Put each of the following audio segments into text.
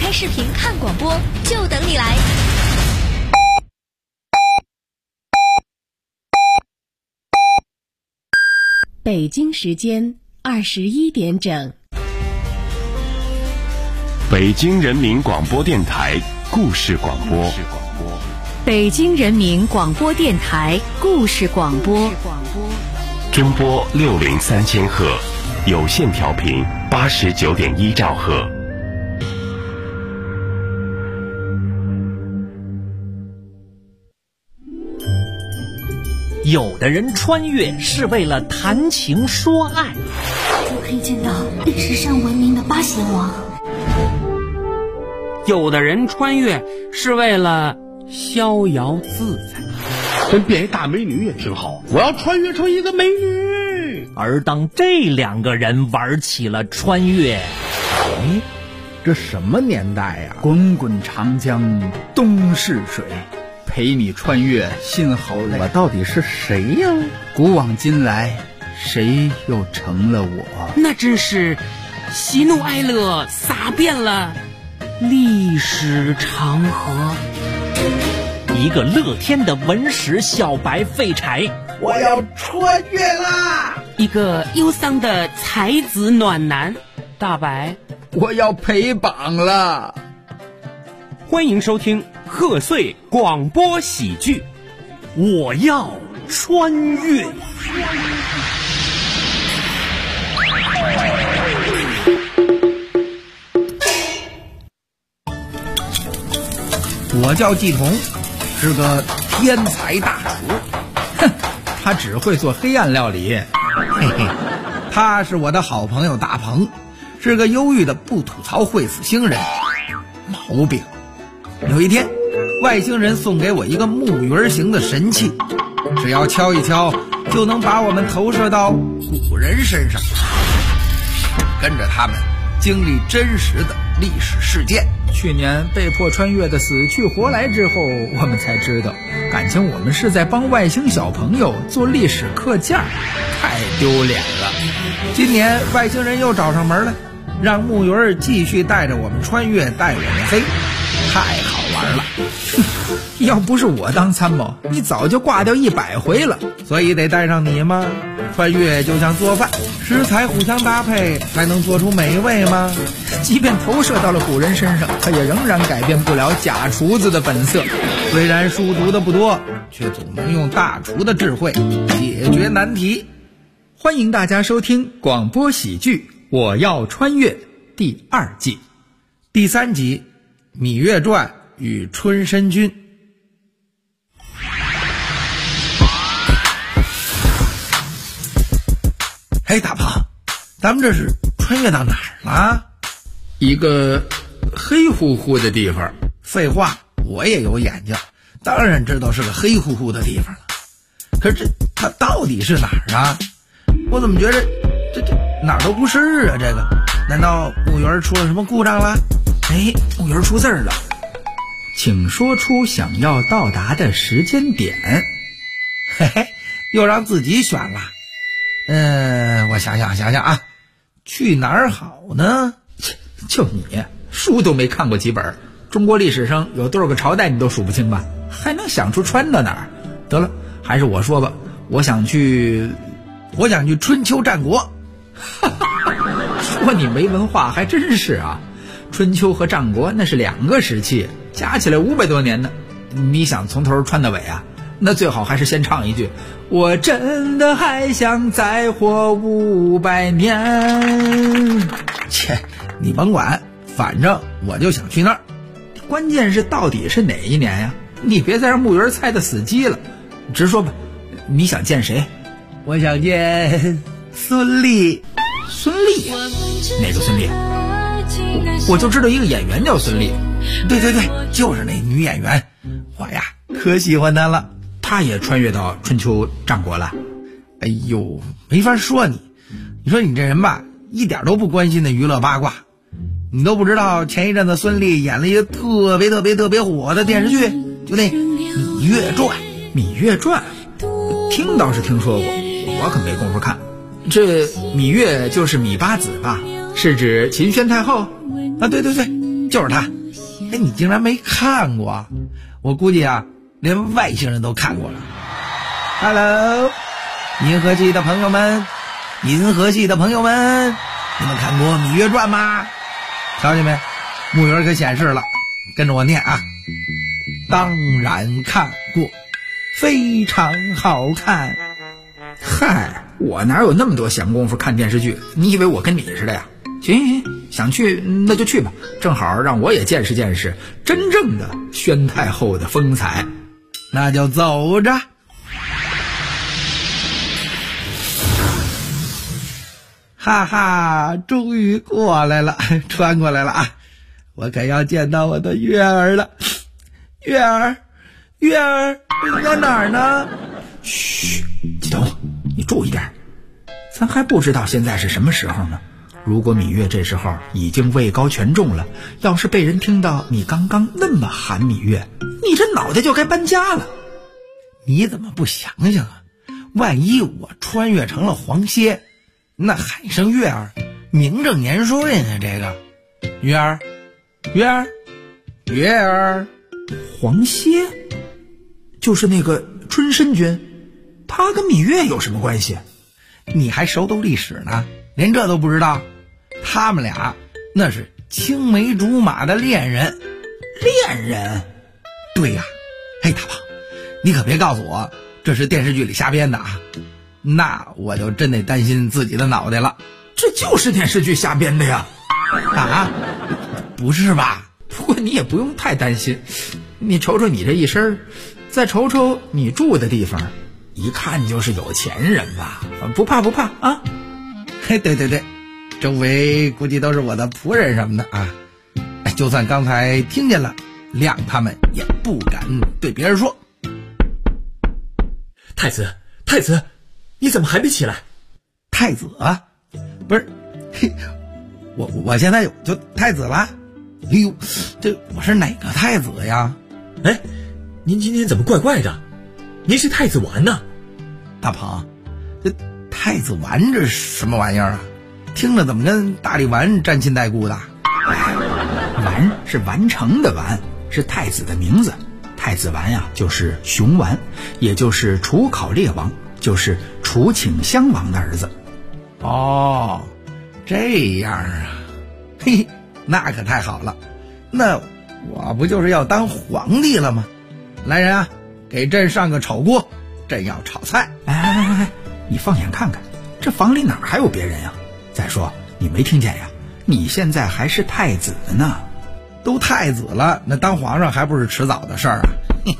开视频看广播，就等你来。 北京时间21点整。 北京人民广播电台故事广播。 北京人民广播电台故事广播。 中波603000赫，有线调频89.1兆赫。 有的人穿越是为了谈情说爱， 就可以见到历史上闻名的八贤王。 有的人穿越是为了逍遥自在， 跟变一大美女也挺好，我要穿越成一个美女。 而当这两个人玩起了穿越， 这什么年代呀？滚滚长江东逝水，陪你穿越心好累。我到底是谁呀？古往今来，谁又成了我？ 那真是喜怒哀乐洒遍了历史长河。 一个乐天的文史小白废柴， 我要穿越啦！ 一个忧伤的才子暖男大白， 我要陪榜了。 欢迎收听贺岁广播喜剧《我要穿越》。 我叫季童，是个天才大厨。哼，他只会做黑暗料理。嘿嘿，他是我的好朋友大鹏，是个忧郁的不吐槽会死星人。毛病。有一天，外星人送给我一个木鱼形的神器，只要敲一敲，就能把我们投射到古人身上，跟着他们经历真实的历史事件。去年被迫穿越的死去活来之后，我们才知道，感情我们是在帮外星小朋友做历史课件，太丢脸了。今年外星人又找上门了，让木鱼继续带着我们穿越，带我们飞，太好玩了。要不是我当参谋，你早就挂掉100回了。所以得带上你吗？穿越就像做饭，食材互相搭配才能做出美味吗？即便投射到了古人身上，他也仍然改变不了假厨子的本色。虽然书读的不多，却总能用大厨的智慧解决难题。欢迎大家收听广播喜剧《我要穿越》第2季第3集《芈月传》与春申君。嘿，大鹏，咱们这是穿越到哪儿了？一个黑乎乎的地方。废话，我也有眼睛，当然知道是个黑乎乎的地方了。可是它到底是哪儿啊？我怎么觉得这哪儿都不是啊？这个难道木鱼出了什么故障了？哎，木鱼出字了，请说出想要到达的时间点。嘿嘿，又让自己选了。我想想啊，去哪儿好呢？就你书都没看过几本，中国历史上有多少个朝代你都数不清吧？还能想出穿到哪儿？得了，还是我说吧，我想去春秋战国。说你没文化还真是啊，春秋和战国那是2个时期，加起来500多年呢。你想从头穿到尾啊？那最好还是先唱一句，我真的还想再活500年。切，你甭管，反正我就想去那儿。关键是到底是哪一年呀？你别再让木鱼猜得死机了，直说吧，你想见谁？我想见孙俪。孙俪？哪个孙俪？我就知道一个演员叫孙俪。对，就是那女演员，我呀可喜欢她了。她也穿越到春秋战国了。哎呦，没法说你说你这人吧，一点都不关心的娱乐八卦。你都不知道前一阵子孙俪演了一个特别火的电视剧，就那《芈月传》。芈月传听倒是听说过，我可没工夫看。这芈月就是芈八子吧？是指秦宣太后啊？对， 就是他。哎，你竟然没看过？我估计啊，连外星人都看过了。Hello， 银河系的朋友们，银河系的朋友们，你们看过《芈月传》吗？瞧见没？木鱼可显示了，跟着我念啊。当然看过，非常好看。 嗨，我哪有那么多闲工夫看电视剧？你以为我跟你似的呀？行，想去那就去吧，正好让我也见识见识真正的宣太后的风采。 那就走着。哈哈，终于过来了，穿过来了啊！我可要见到我的月儿了。月儿，月儿，你在哪儿呢？ 嘘，季东，你注意点，咱还不知道现在是什么时候呢。如果芈月这时候已经位高权重了，要是被人听到你刚刚那么喊芈月，你这脑袋就该搬家了。 你怎么不想想啊？万一我穿越成了黄歇，那喊声月儿名正言顺啊！这个月儿，月儿，月儿， 黄歇就是那个春申君，他跟芈月有什么关系？ 你还熟读历史呢，连这都不知道？他们俩那是青梅竹马的恋人。 恋人？ 对呀。嘿，大胖，你可别告诉我这是电视剧里瞎编的啊，那我就真得担心自己的脑袋了。 这就是电视剧瞎编的呀。 啊？不是吧？ 不过你也不用太担心，你瞅瞅你这一身，再瞅瞅你住的地方，一看就是有钱人吧？不怕不怕啊。 嘿，对对对，周围估计都是我的仆人什么的啊。就算刚才听见了，亮他们也不敢对别人说。 太子，太子，你怎么还没起来？ 太子啊？不是，我现在就太子了。哎呦，这我是哪个太子呀？ 哎，您今天怎么怪怪的？您是太子丸呢？ 大鹏，这太子丸这什么玩意儿啊？听着怎么跟大力丸沾亲带故的？ 丸是完成的丸，是太子的名字。太子丸呀，就是熊丸，也就是楚考烈王，就是楚顷襄王的儿子。 哦，这样啊，嘿，那可太好了，那我不就是要当皇帝了吗？来人啊，给朕上个炒锅，朕要炒菜。 哎，你放眼看看，这房里哪还有别人呀？再说你没听见呀？你现在还是太子呢。 都太子了，那当皇上还不是迟早的事儿啊。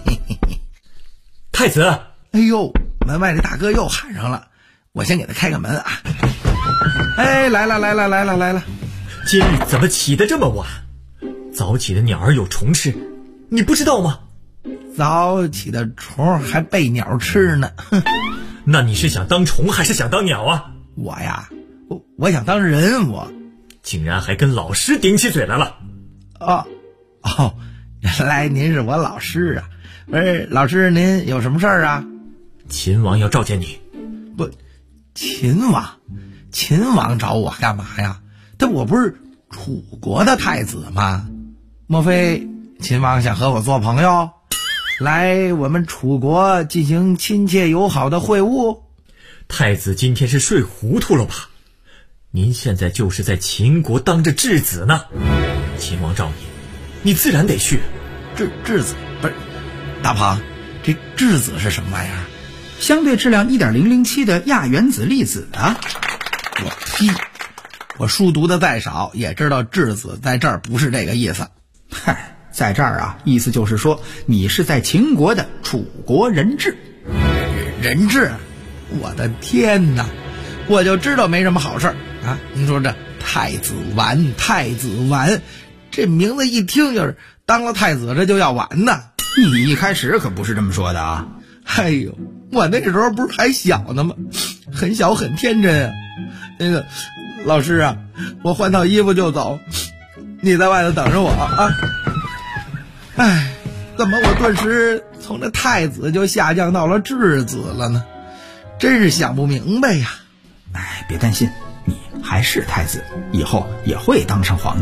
太子， 哎呦，门外的大哥又喊上了，我先给他开个门啊。哎，来了。 今日怎么起得这么晚？早起的鸟儿有虫吃，你不知道吗？ 早起的虫还被鸟吃呢。 那你是想当虫还是想当鸟啊？ 我呀，我想当人。我竟然还跟老师顶起嘴来了。 哦，原来您是我老师啊。不是，老师您有什么事儿啊？ 秦王要召见你。 不，秦王找我干嘛呀？我不是楚国的太子吗？莫非秦王想和我做朋友，来我们楚国进行亲切友好的会晤？ 太子今天是睡糊涂了吧？您现在就是在秦国当着质子呢。秦王召你自然得去。 质子不是大庞，这质子是什么玩意儿？ 相对质量 1.007 的亚原子粒子啊。 我呸！我书读的再少，也知道质子在这儿不是这个意思。 嗨，在这儿啊，意思就是说你是在秦国的楚国人质。 人质？我的天哪！我就知道没什么好事啊！您说这太子丸，这名字一听就是当了太子这就要完呢。 你一开始可不是这么说的啊！ 哎呦，我那时候不是还小呢吗？很小很天真啊。那个老师啊，我换套衣服就走，你在外头等着我啊。哎，怎么我顿时从这太子就下降到了质子了呢？真是想不明白呀。 哎，别担心，你还是太子，以后也会当上皇帝。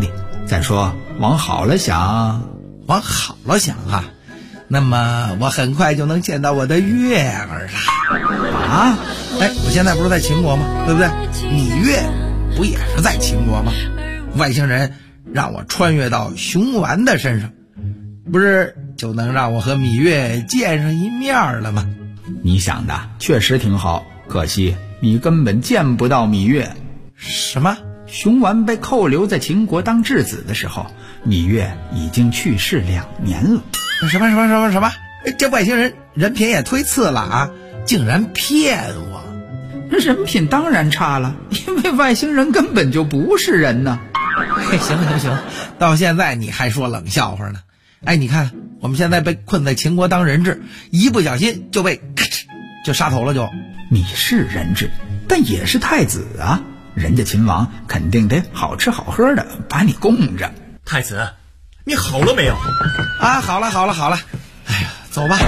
再说往好了想， 往好了想啊，那么我很快就能见到我的月儿了。 啊？ 我现在不是在秦国吗？对不对？芈月不也是在秦国吗？外星人让我穿越到熊丸的身上，不是就能让我和芈月见上一面了吗？ 你想的确实挺好，可惜你根本见不到芈月。 什么？ 熊丸被扣留在秦国当质子的时候，芈月已经去世2年了。 什么？这外星人人品也忒次了啊！竟然骗我！ 人品当然差了，因为外星人根本就不是人呢。 行，到现在你还说冷笑话呢？你看我们现在被困在秦国当人质，一不小心就被咔哧就杀头了就。 你是人质，但也是太子啊，人家秦王肯定得好吃好喝的把你供着。 太子，你好了没有？ 啊，好了。哎呀，走吧。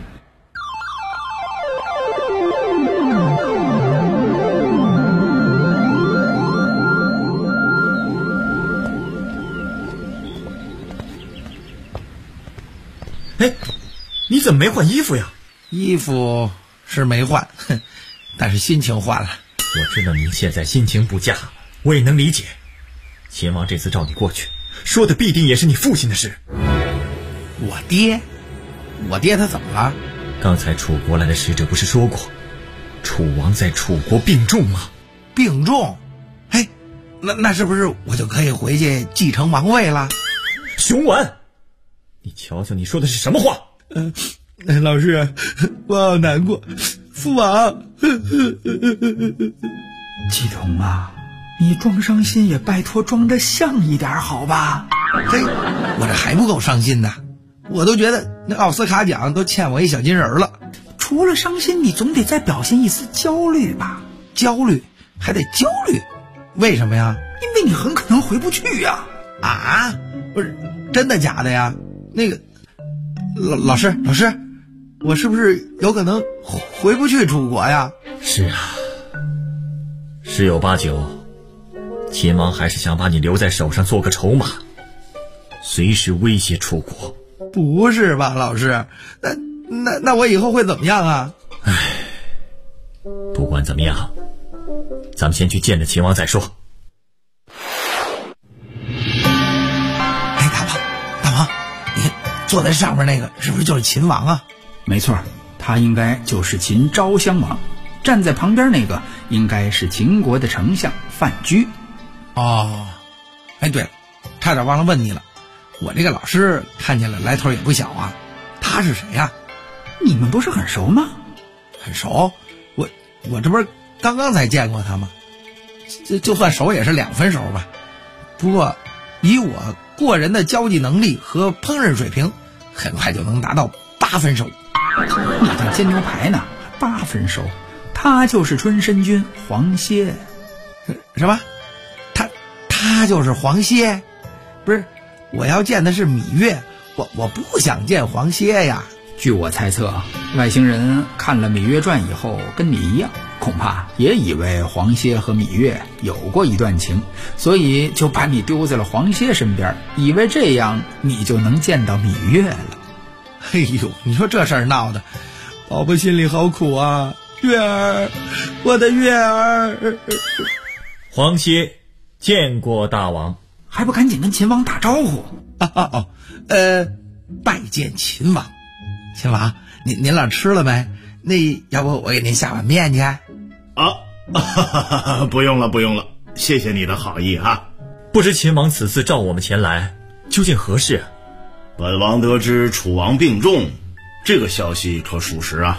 你怎么没换衣服呀？ 衣服是没换，但是心情换了。 我知道您现在心情不佳，我也能理解。秦王这次召你过去，说的必定也是你父亲的事。 我爹他怎么了？ 刚才楚国来的使者不是说过，楚王在楚国病重吗？ 病重？那是不是我就可以回去继承王位了？ 熊丸，你瞧瞧你说的是什么话？ 老师，我好难过，父王。 季童啊，你装伤心也拜托装得像一点好吧？ 我这还不够伤心的，我都觉得那奥斯卡奖都欠我一小金人了。 除了伤心，你总得再表现一丝焦虑吧？ 焦虑？还得焦虑？为什么呀？ 因为你很可能回不去呀。 啊？不是真的假的呀？那个老师，我是不是有可能回不去楚国呀？ 是啊，十有八九，秦王还是想把你留在手上做个筹码，随时威胁楚国。 不是吧，老师？那我以后会怎么样啊？ 不管怎么样，咱们先去见着秦王再说。 大王，你坐在上面那个是不是就是秦王啊？ 没错，他应该就是秦昭襄王。站在旁边那个应该是秦国的丞相范雎。 哦，对了，差点忘了问你了，我这个老师看起来来头也不小啊，他是谁呀？ 你们不是很熟吗？ 很熟？我这不是刚刚才见过他吗？就算熟也是2分熟吧。不过以我过人的交际能力和烹饪水平，很快就能达到8分熟。 你当煎牛排呢？8分熟？他就是春申君黄歇。 什么？他就是黄歇？不是，我要见的是芈月，我不想见黄歇呀。 据我猜测，外星人看了《芈月传》以后，跟你一样，恐怕也以为黄歇和芈月有过一段情，所以就把你丢在了黄歇身边，以为这样你就能见到芈月了。 你说这事儿闹的，宝宝心里好苦啊！月儿，我的月儿。 黄歇见过大王， 还不赶紧跟秦王打招呼？ 拜见秦王。秦王，您俩吃了没？那要不我给您下碗面去？ 不用了，谢谢你的好意哈。 不知秦王此次召我们前来，究竟何事？ 本王得知楚王病重，这个消息可属实啊？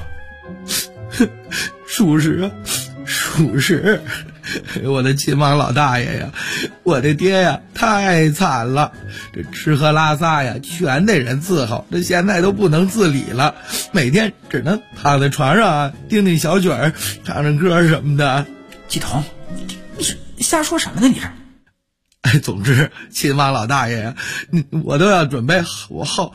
属实。我的秦王老大爷呀，我的爹呀，太惨了，这吃喝拉撒呀全得人伺候，这现在都不能自理了，每天只能躺在床上啊，听听小曲儿，唱唱歌什么的。 季童，你是瞎说什么呢？你这？ 总之，秦王老大爷呀，我都要准备后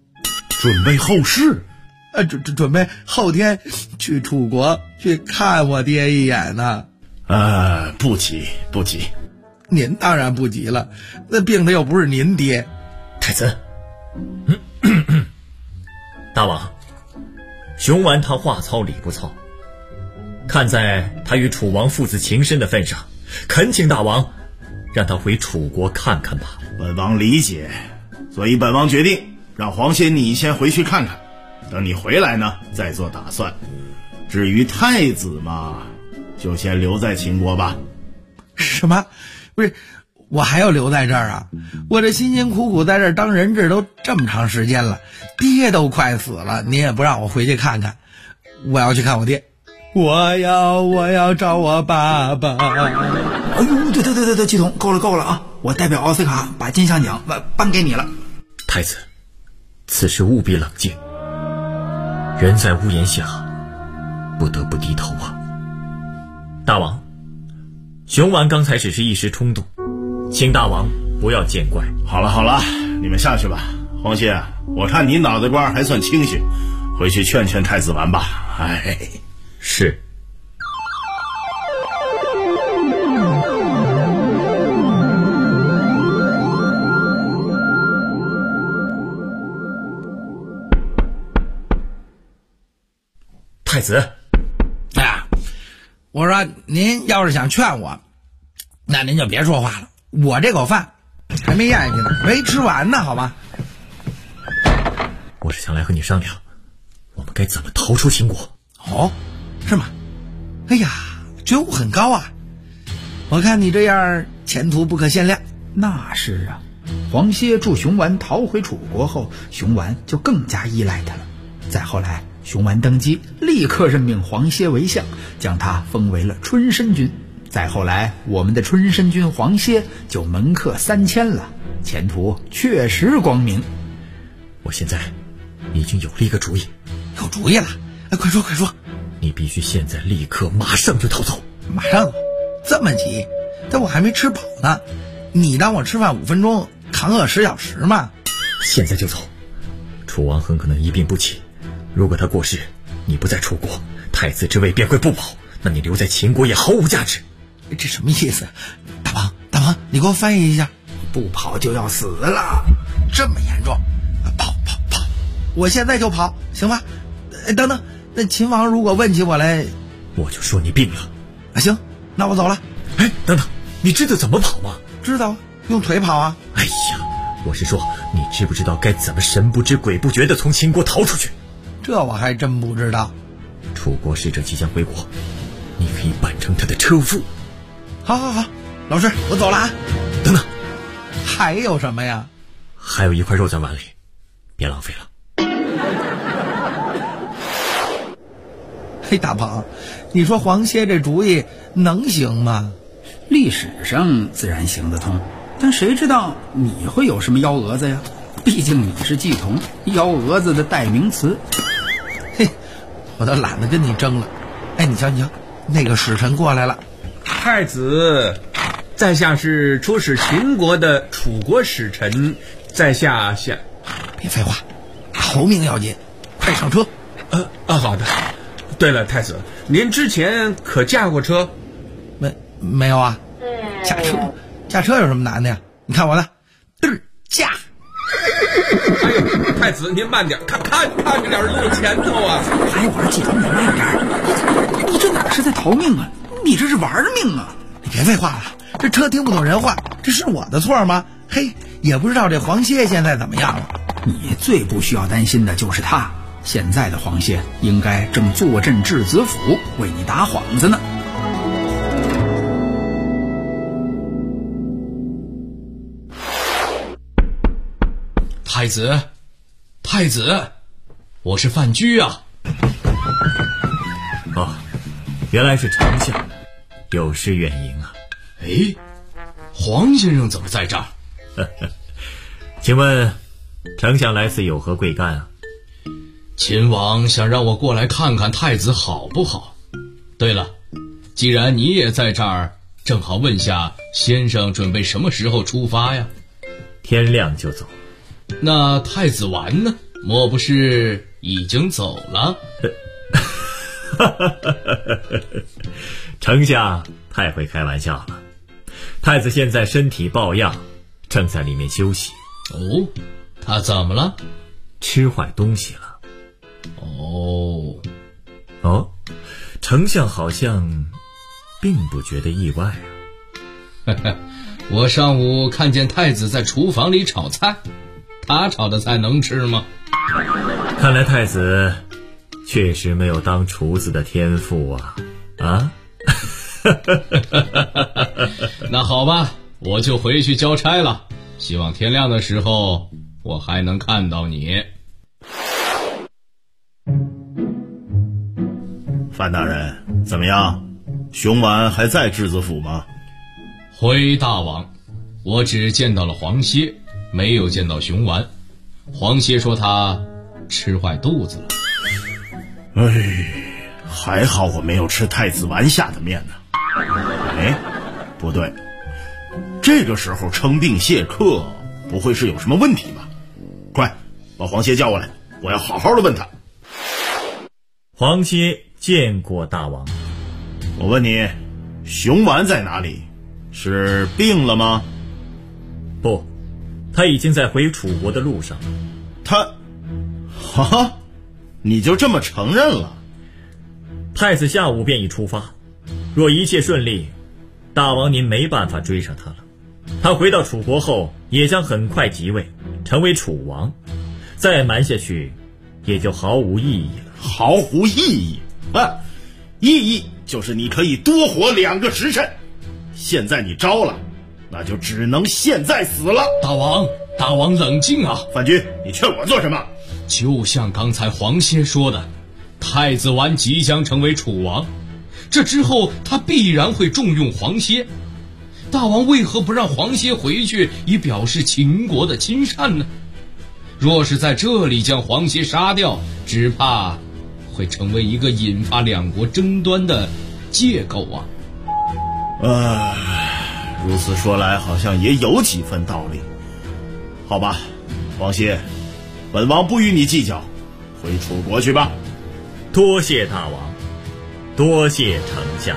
事。准备后天去楚国去看我爹一眼呢。 不急， 您当然不急了，那病的又不是您爹。 太子，大王，熊完他话糙理不糙，看在他与楚王父子情深的份上，恳请大王让他回楚国看看吧。 本王理解，所以本王决定让黄歇你先回去看看，等你回来呢再做打算。至于太子嘛，就先留在秦国吧。 什么？不是，我还要留在这儿啊？我这辛辛苦苦在这儿当人质都这么长时间了，爹都快死了，您也不让我回去看看。我要去看我爹，我要找我爸爸。 哎呦，对，季童，够了啊！我代表奥斯卡把金像奖颁给你了。 太子，此时务必冷静，人在屋檐下，不得不低头啊。大王，熊完刚才只是一时冲动，请大王不要见怪。 好了，你们下去吧。黄歇，我看你脑袋瓜还算清醒，回去劝劝太子完吧。 是。太子， 哎呀，我说您要是想劝我，那您就别说话了，我这口饭还没咽下去呢，没吃完呢，好吗？ 我是想来和你商量，我们该怎么逃出秦国。 哦，是吗？哎呀，觉悟很高啊！我看你这样前途不可限量。 那是啊，黄歇助熊完逃回楚国后，熊完就更加依赖他了。再后来，熊完登基，立刻任命黄歇为相，将他封为了春申君。再后来，我们的春申君黄歇就门客3000了，前途确实光明。 我现在已经有了一个主意。 有主意了？哎，快说！ 你必须现在立刻马上就逃走。 马上？这么急？但我还没吃饱呢。你当我吃饭5分钟，扛饿10小时吗？ 现在就走。楚王很可能一病不起，如果他过世，你不在楚国，太子之位便会不保，那你留在秦国也毫无价值。 这什么意思？大王，你给我翻译一下。 不跑就要死了， 这么严重？跑！我现在就跑，行吧？等等，那秦王如果问起我来， 我就说你病了。 行，那我走了。 哎，等等，你知道怎么跑吗？ 知道，用腿跑啊。 哎呀，我是说，你知不知道该怎么神不知鬼不觉地从秦国逃出去？ 这我还真不知道。 楚国使者即将回国，你可以扮成他的车夫。 好，老师，我走了啊。 等等， 还有什么呀？ 还有一块肉在碗里，别浪费了。 嘿，大鹏，你说黄歇这主意能行吗？ 历史上自然行得通，但谁知道你会有什么幺蛾子呀？毕竟你是季童，幺蛾子的代名词。 嘿，我都懒得跟你争了。哎，你瞧，那个使臣过来了。 太子，在下是出使秦国的楚国使臣，在下别废话，头名要紧，快上车。 好的。对了，太子，您之前可驾过车？ 没有啊。驾车有什么难的呀？你看我的，驾！ 哎呦，太子您慢点，看着点路前头啊！ 哎，我说季童，你慢点，你这哪是在逃命啊？你这是玩命啊！ 你别废话了，这车听不懂人话，这是我的错吗？嘿，也不知道这黄歇现在怎么样了。 你最不需要担心的就是他。现在的黄歇应该正坐镇质子府为你打幌子呢。 太子，我是范雎啊。 哦，原来是丞相，有失远迎啊。 哎，黄先生怎么在这儿？ 请问丞相来此有何贵干啊？ 秦王想让我过来看看太子好不好？对了，既然你也在这儿，正好问下先生准备什么时候出发呀？ 天亮就走。 那太子完呢？莫不是已经走了？ 丞相太会开玩笑了。 太子现在身体抱恙，正在里面休息。 哦，他怎么了？ 吃坏东西了。哦，丞相好像并不觉得意外啊。 我上午看见太子在厨房里炒菜，他炒的菜能吃吗？ 看来太子确实没有当厨子的天赋啊！ 那好吧，我就回去交差了。希望天亮的时候我还能看到你。 范大人，怎么样？熊丸还在质子府吗？ 回大王，我只见到了黄歇，没有见到熊丸。黄歇说他吃坏肚子了。 还好我没有吃太子丸下的面呢。不对，这个时候称病谢客，不会是有什么问题吧？快把黄歇叫过来，我要好好的问他。 黄歇见过大王。 我问你，熊丸在哪里？是病了吗？ 不，他已经在回楚国的路上。 你就这么承认了？ 太子下午便已出发，若一切顺利，大王您没办法追上他了。他回到楚国后，也将很快即位，成为楚王。再瞒下去，也就毫无意义了。 毫无意义？意义就是你可以多活2个时辰。现在你招了，那就只能现在死了。 大王冷静啊！ 范雎，你劝我做什么？ 就像刚才黄歇说的，太子丸即将成为楚王，这之后他必然会重用黄歇。大王为何不让黄歇回去，以表示秦国的亲善呢？若是在这里将黄歇杀掉，只怕会成为一个引发2国争端的借口啊。 如此说来好像也有几分道理。好吧，黄歇，本王不与你计较，回楚国去吧。 多谢大王，多谢丞相。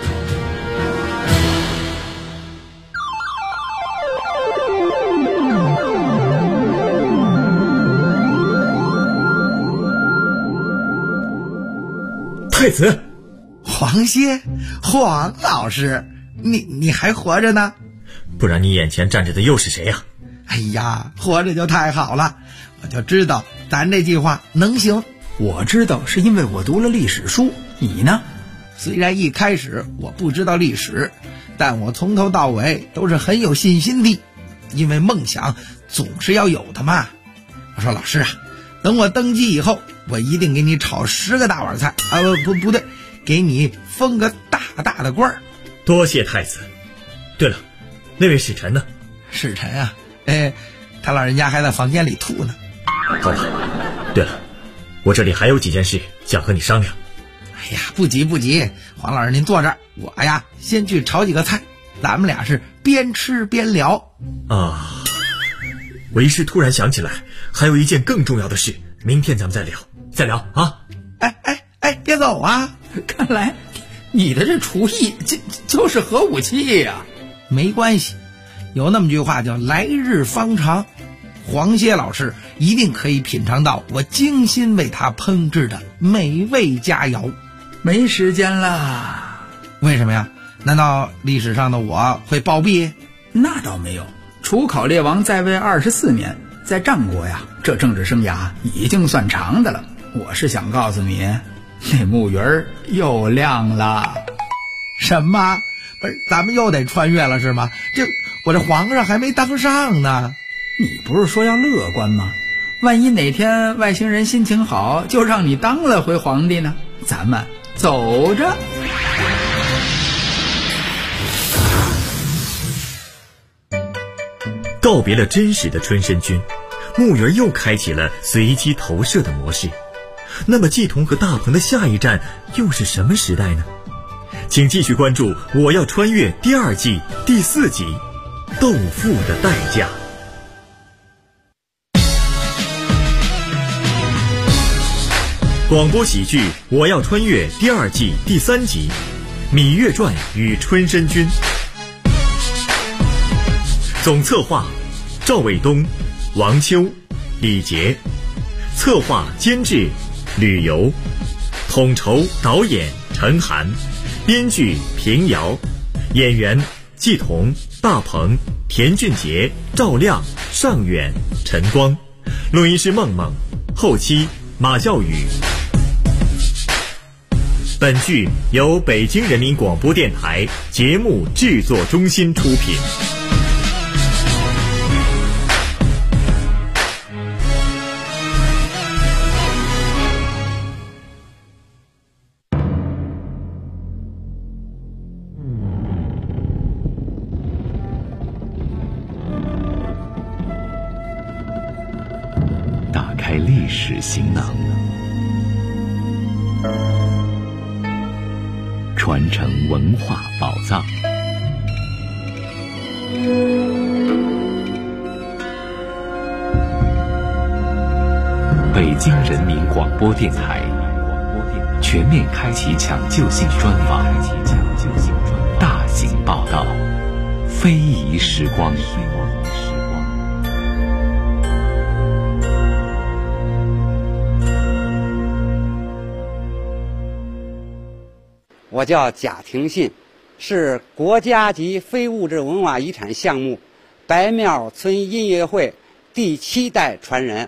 太子， 黄歇，黄老师，你还活着呢？ 不然你眼前站着的又是谁呀？ 哎呀，活着就太好了，我就知道咱这计划能行。 我知道是因为我读了历史书，你呢？ 虽然一开始我不知道历史，但我从头到尾都是很有信心的，因为梦想总是要有的嘛。我说老师啊，等我登基以后，我一定给你炒10个大碗菜啊！不对，给你封个大大的官儿。 多谢太子。对了，那位使臣呢？ 使臣啊，他老人家还在房间里吐呢。 好吧。对了，我这里还有几件事想和你商量。 哎呀，不急，黄老师您坐这儿，我呀先去炒几个菜，咱们俩是边吃边聊。 为师突然想起来，还有一件更重要的事，明天咱们再聊啊！ 别走啊！ 看来你的这厨艺就是核武器呀。 没关系，有那么句话叫来日方长，黄歇老师一定可以品尝到我精心为他烹制的美味佳肴。 没时间了。 为什么呀？难道历史上的我会暴毙？ 那倒没有，楚考烈王在位24年，在战国呀，这政治生涯已经算长的了。我是想告诉你，那木鱼儿又亮了。 什么？不是，咱们又得穿越了是吗？我这皇上还没当上呢。 你不是说要乐观吗？万一哪天外星人心情好，就让你当了回皇帝呢？咱们走着。 告别了真实的春申君，木鱼又开启了随机投射的模式。那么季童和大鹏的下一站又是什么时代呢？请继续关注《我要穿越》第2季第4集《斗富的代价》。广播喜剧《我要穿越》第2季第3集《芈月传与春申君》。 总策划赵卫东、王秋、李杰，策划监制吕游，统筹导演陈涵，编剧平遥，演员季彤、大鹏、田俊杰、赵亮、尚远、陈光，录音师梦梦，后期马耀宇。本剧由北京人民广播电台节目制作中心出品。 打开历史行囊，传承文化宝藏。北京人民广播电台全面开启抢救性专访，大型报道，非遗时光。 我叫贾廷信，是国家级非物质文化遗产项目白庙村音乐会第7代传人。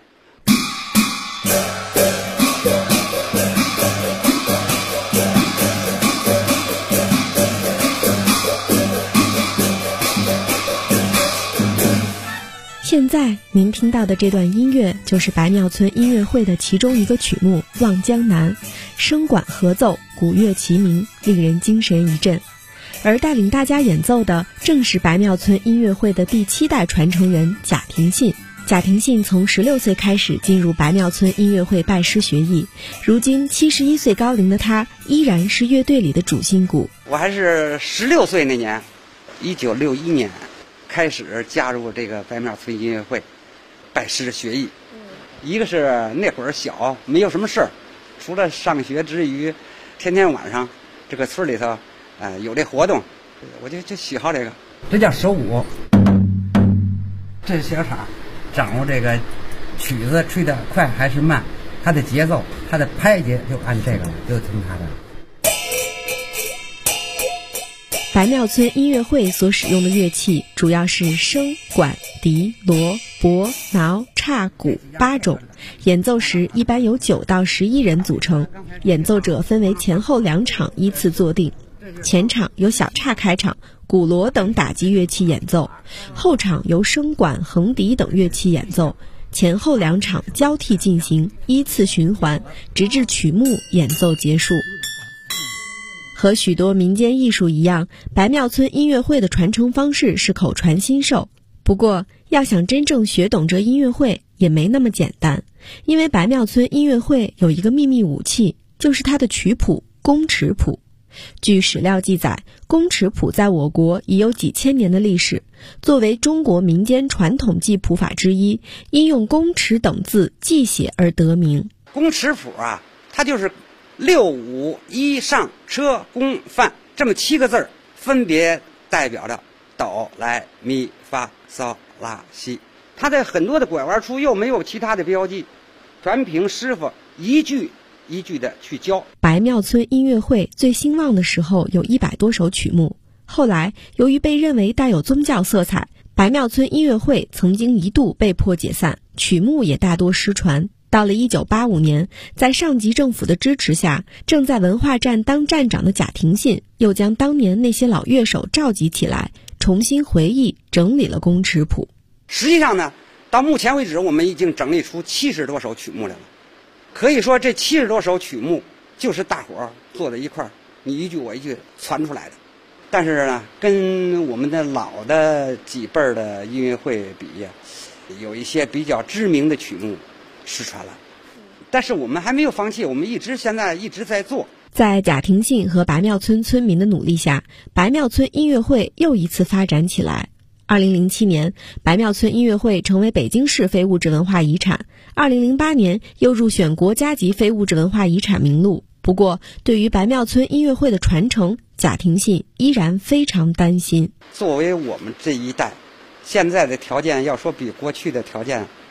现在您听到的这段音乐就是白庙村音乐会的其中一个曲目《望江南》，声管合奏，鼓乐齐鸣，令人精神一振。而带领大家演奏的正是白庙村音乐会的第7代传承人贾廷信。贾廷信从16岁开始进入白庙村音乐会拜师学艺，如今71岁高龄的他依然是乐队里的主心骨。 我还是16岁那年，1961年开始加入这个白庙村音乐会，拜师学艺。一个是那会儿小，没有什么事儿，除了上学之余，天天晚上这个村里头，有这活动，我就喜好这个。 这叫手舞，这是小场，掌握这个曲子吹得快还是慢，它的节奏，它的拍节就按这个了，就听它的。 白庙村音乐会所使用的乐器主要是笙、管、笛、锣、钹、挠、叉、鼓8种，演奏时一般由9到11人组成，演奏者分为前后2场依次坐定，前场由小叉开场，鼓锣等打击乐器演奏，后场由笙管、横笛等乐器演奏，前后2场交替进行，依次循环，直至曲目演奏结束。和许多民间艺术一样，白庙村音乐会的传承方式是口传心授。不过，要想真正学懂这音乐会也没那么简单，因为白庙村音乐会有一个秘密武器，就是它的曲谱宫尺谱。据史料记载，宫尺谱在我国已有几千年的历史，作为中国民间传统记谱法之一，因用宫尺等字记写而得名。 宫尺谱啊，它就是6、5、1上车宫范这么7个字儿，分别代表着哆来咪发嗦拉西。它在很多的拐弯处又没有其他的标记，全凭师傅一句一句的去教。 白庙村音乐会最兴旺的时候有100多首曲目，后来由于被认为带有宗教色彩，白庙村音乐会曾经一度被迫解散，曲目也大多失传。到了1985年，在上级政府的支持下，正在文化站当站长的贾廷信又将当年那些老乐手召集起来，重新回忆整理了宫尺谱。 实际上呢，到目前为止我们已经整理出70多首曲目来了。可以说这70多首曲目就是大伙儿坐在一块儿，你一句我一句传出来的。但是呢，跟我们的老的几辈儿的音乐会比，有一些比较知名的曲目失传了，但是我们还没有放弃，我们现在一直在做。 在贾廷信和白庙村村民的努力下，白庙村音乐会又一次发展起来。2007年，白庙村音乐会成为北京市非物质文化遗产，2008年又入选国家级非物质文化遗产名录。不过，对于白庙村音乐会的传承，贾廷信依然非常担心。 作为我们这一代现在的条件要说比过去的条件